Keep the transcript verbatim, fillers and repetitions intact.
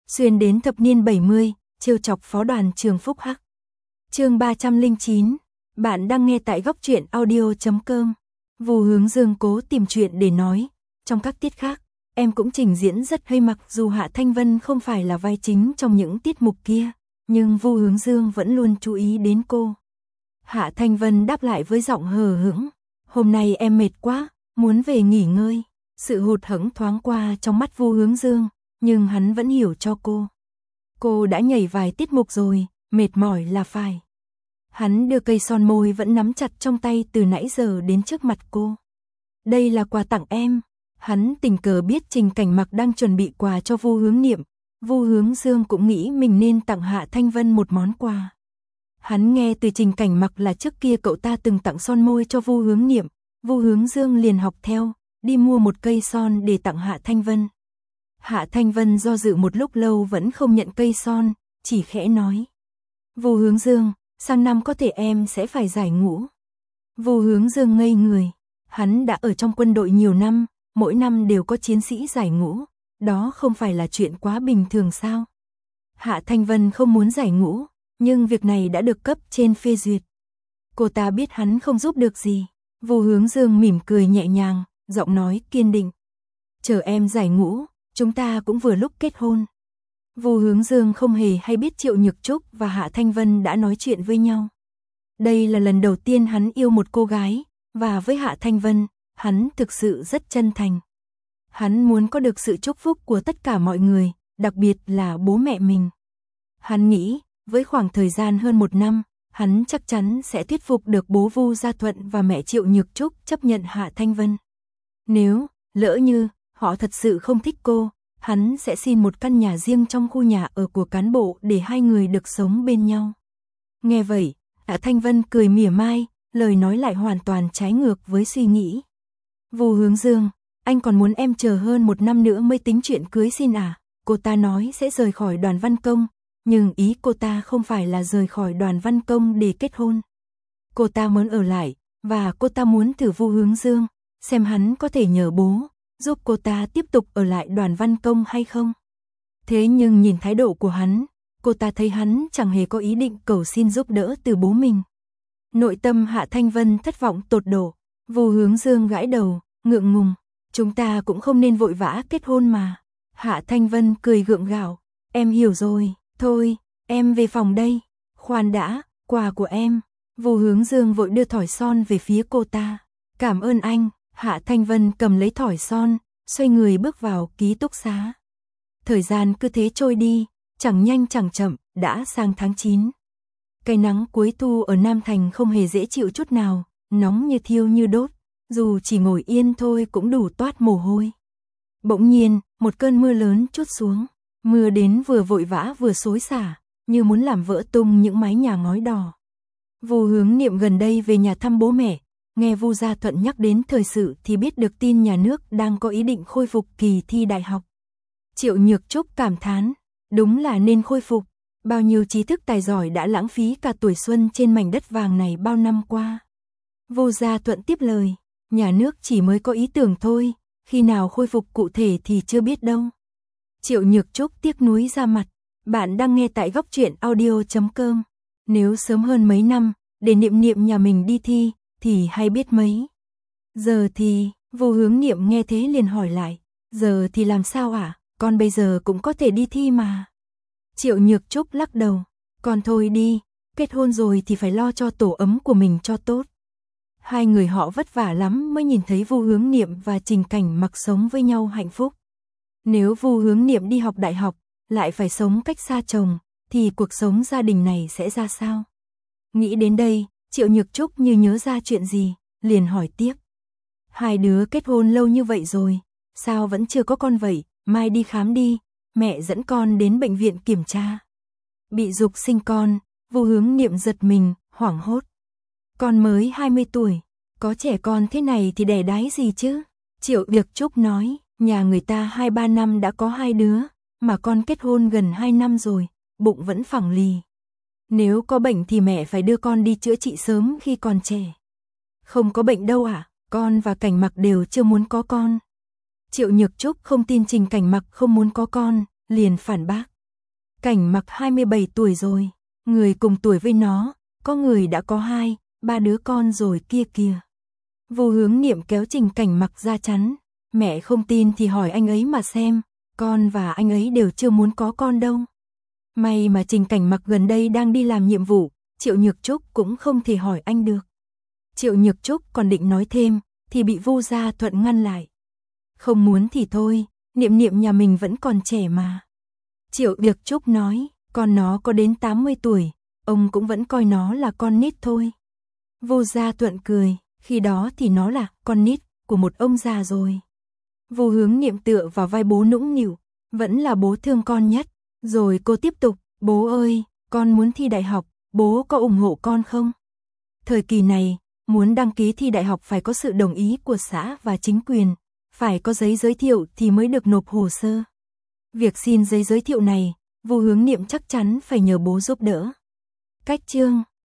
xuyên đến thập niên bảy mươi, trêu chọc phó đoàn trường Phúc Hắc. Chương ba trăm lẻ chín, bạn đang nghe tại góc truyện audio chấm com. Vu Hướng Dương cố tìm chuyện để nói, trong các tiết khác, em cũng trình diễn rất hay mặc dù Hạ Thanh Vân không phải là vai chính trong những tiết mục kia, nhưng Vu Hướng Dương vẫn luôn chú ý đến cô. Hạ Thanh Vân đáp lại với giọng hờ hững, hôm nay em mệt quá, muốn về nghỉ ngơi. Sự hụt hẫng thoáng qua trong mắt Vu Hướng Dương, nhưng hắn vẫn hiểu cho cô. Cô đã nhảy vài tiết mục rồi, mệt mỏi là phải. Hắn đưa cây son môi vẫn nắm chặt trong tay từ nãy giờ đến trước mặt cô. Đây là quà tặng em. Hắn tình cờ biết Trình Cảnh Mặc đang chuẩn bị quà cho Vu Hướng Niệm. Vu Hướng Dương cũng nghĩ mình nên tặng Hạ Thanh Vân một món quà. Hắn nghe từ Trình Cảnh Mặc là trước kia cậu ta từng tặng son môi cho Vu Hướng Niệm. Vu Hướng Dương liền học theo, đi mua một cây son để tặng Hạ Thanh Vân. Hạ Thanh Vân do dự một lúc lâu vẫn không nhận cây son, chỉ khẽ nói. Vu Hướng Dương, sang năm có thể em sẽ phải giải ngũ. Vu Hướng Dương ngây người, hắn đã ở trong quân đội nhiều năm, mỗi năm đều có chiến sĩ giải ngũ, đó không phải là chuyện quá bình thường sao? Hạ Thanh Vân không muốn giải ngũ, nhưng việc này đã được cấp trên phê duyệt. Cô ta biết hắn không giúp được gì. Vu Hướng Dương mỉm cười nhẹ nhàng, giọng nói kiên định. Chờ em giải ngũ, chúng ta cũng vừa lúc kết hôn. Vu Hướng Dương không hề hay biết Triệu Nhược Trúc và Hạ Thanh Vân đã nói chuyện với nhau. Đây là lần đầu tiên hắn yêu một cô gái, và với Hạ Thanh Vân, hắn thực sự rất chân thành. Hắn muốn có được sự chúc phúc của tất cả mọi người, đặc biệt là bố mẹ mình. Hắn nghĩ, với khoảng thời gian hơn một năm, hắn chắc chắn sẽ thuyết phục được bố Vu Gia Thuận và mẹ Triệu Nhược Trúc chấp nhận Hạ Thanh Vân. Nếu, lỡ như, họ thật sự không thích cô, hắn sẽ xin một căn nhà riêng trong khu nhà ở của cán bộ để hai người được sống bên nhau. Nghe vậy, Hạ Thanh Vân cười mỉa mai, lời nói lại hoàn toàn trái ngược với suy nghĩ. Vu Hướng Dương, anh còn muốn em chờ hơn một năm nữa mới tính chuyện cưới xin à? Cô ta nói sẽ rời khỏi Đoàn Văn Công, nhưng ý cô ta không phải là rời khỏi Đoàn Văn Công để kết hôn. Cô ta muốn ở lại, và cô ta muốn thử Vu Hướng Dương, xem hắn có thể nhờ bố, giúp cô ta tiếp tục ở lại Đoàn Văn Công hay không. Thế nhưng nhìn thái độ của hắn, cô ta thấy hắn chẳng hề có ý định cầu xin giúp đỡ từ bố mình. Nội tâm Hạ Thanh Vân thất vọng tột độ. Vu Hướng Dương gãi đầu, ngượng ngùng. Chúng ta cũng không nên vội vã kết hôn mà. Hạ Thanh Vân cười gượng gạo. Em hiểu rồi, thôi, em về phòng đây. Khoan đã, quà của em. Vu Hướng Dương vội đưa thỏi son về phía cô ta. Cảm ơn anh. Hạ Thanh Vân cầm lấy thỏi son, xoay người bước vào ký túc xá. Thời gian cứ thế trôi đi, chẳng nhanh chẳng chậm, đã sang tháng chín. Cái nắng cuối thu ở Nam Thành không hề dễ chịu chút nào, nóng như thiêu như đốt, dù chỉ ngồi yên thôi cũng đủ toát mồ hôi. Bỗng nhiên, một cơn mưa lớn trút xuống, mưa đến vừa vội vã vừa xối xả, như muốn làm vỡ tung những mái nhà ngói đỏ. Vu Hướng Niệm gần đây về nhà thăm bố mẹ, nghe Vu Gia Thuận nhắc đến thời sự thì biết được tin nhà nước đang có ý định khôi phục kỳ thi đại học. Triệu Nhược Trúc cảm thán, đúng là nên khôi phục, bao nhiêu trí thức tài giỏi đã lãng phí cả tuổi xuân trên mảnh đất vàng này bao năm qua. Vu Gia Thuận tiếp lời, nhà nước chỉ mới có ý tưởng thôi, khi nào khôi phục cụ thể thì chưa biết đâu. Triệu Nhược Trúc tiếc nuối ra mặt, bạn đang nghe tại góc truyện audio chấm com. Nếu sớm hơn mấy năm, để Niệm Niệm nhà mình đi thi, thì hay biết mấy. Giờ thì, Vu Hướng Niệm nghe thế liền hỏi lại, giờ thì làm sao ạ? À? Con bây giờ cũng có thể đi thi mà. Triệu Nhược Trúc lắc đầu, con thôi đi, kết hôn rồi thì phải lo cho tổ ấm của mình cho tốt. Hai người họ vất vả lắm mới nhìn thấy Vu Hướng Niệm và Trình Cảnh Mặc sống với nhau hạnh phúc. Nếu Vu Hướng Niệm đi học đại học, lại phải sống cách xa chồng, thì cuộc sống gia đình này sẽ ra sao? Nghĩ đến đây, Triệu Nhược Trúc như nhớ ra chuyện gì, liền hỏi tiếp. Hai đứa kết hôn lâu như vậy rồi, sao vẫn chưa có con vậy? Mai đi khám đi, mẹ dẫn con đến bệnh viện kiểm tra. Bị giục sinh con, Vu Hướng Niệm giật mình, hoảng hốt. Con mới hai mươi tuổi, có trẻ con thế này thì đẻ đái gì chứ? Triệu Nhược Trúc nói, nhà người ta hai ba năm đã có hai đứa, mà con kết hôn gần hai năm rồi, bụng vẫn phẳng lì. Nếu có bệnh thì mẹ phải đưa con đi chữa trị sớm khi còn trẻ. Không có bệnh đâu à, con và Cảnh Mặc đều chưa muốn có con. Triệu Nhược Trúc không tin Trình Cảnh Mặc không muốn có con, liền phản bác. Cảnh Mặc hai mươi bảy tuổi rồi, người cùng tuổi với nó, có người đã có hai, ba đứa con rồi kia kìa. Vô Hướng Niệm kéo Trình Cảnh Mặc ra chắn, mẹ không tin thì hỏi anh ấy mà xem, con và anh ấy đều chưa muốn có con đâu. May mà Trình Cảnh Mặc gần đây đang đi làm nhiệm vụ, Triệu Nhược Trúc cũng không thể hỏi anh được. Triệu Nhược Trúc còn định nói thêm, thì bị Vu Gia Thuận ngăn lại. Không muốn thì thôi, Niệm Niệm nhà mình vẫn còn trẻ mà. Triệu Nhược Trúc nói, con nó có đến tám mươi tuổi, ông cũng vẫn coi nó là con nít thôi. Vu Gia Thuận cười, khi đó thì nó là con nít của một ông già rồi. Vô Hướng Niệm tựa vào vai bố nũng nịu, vẫn là bố thương con nhất. Rồi cô tiếp tục, bố ơi, con muốn thi đại học, bố có ủng hộ con không? Thời kỳ này, muốn đăng ký thi đại học phải có sự đồng ý của xã và chính quyền, phải có giấy giới thiệu thì mới được nộp hồ sơ. Việc xin giấy giới thiệu này, Vô Hướng Niệm chắc chắn phải nhờ bố giúp đỡ. Cách chương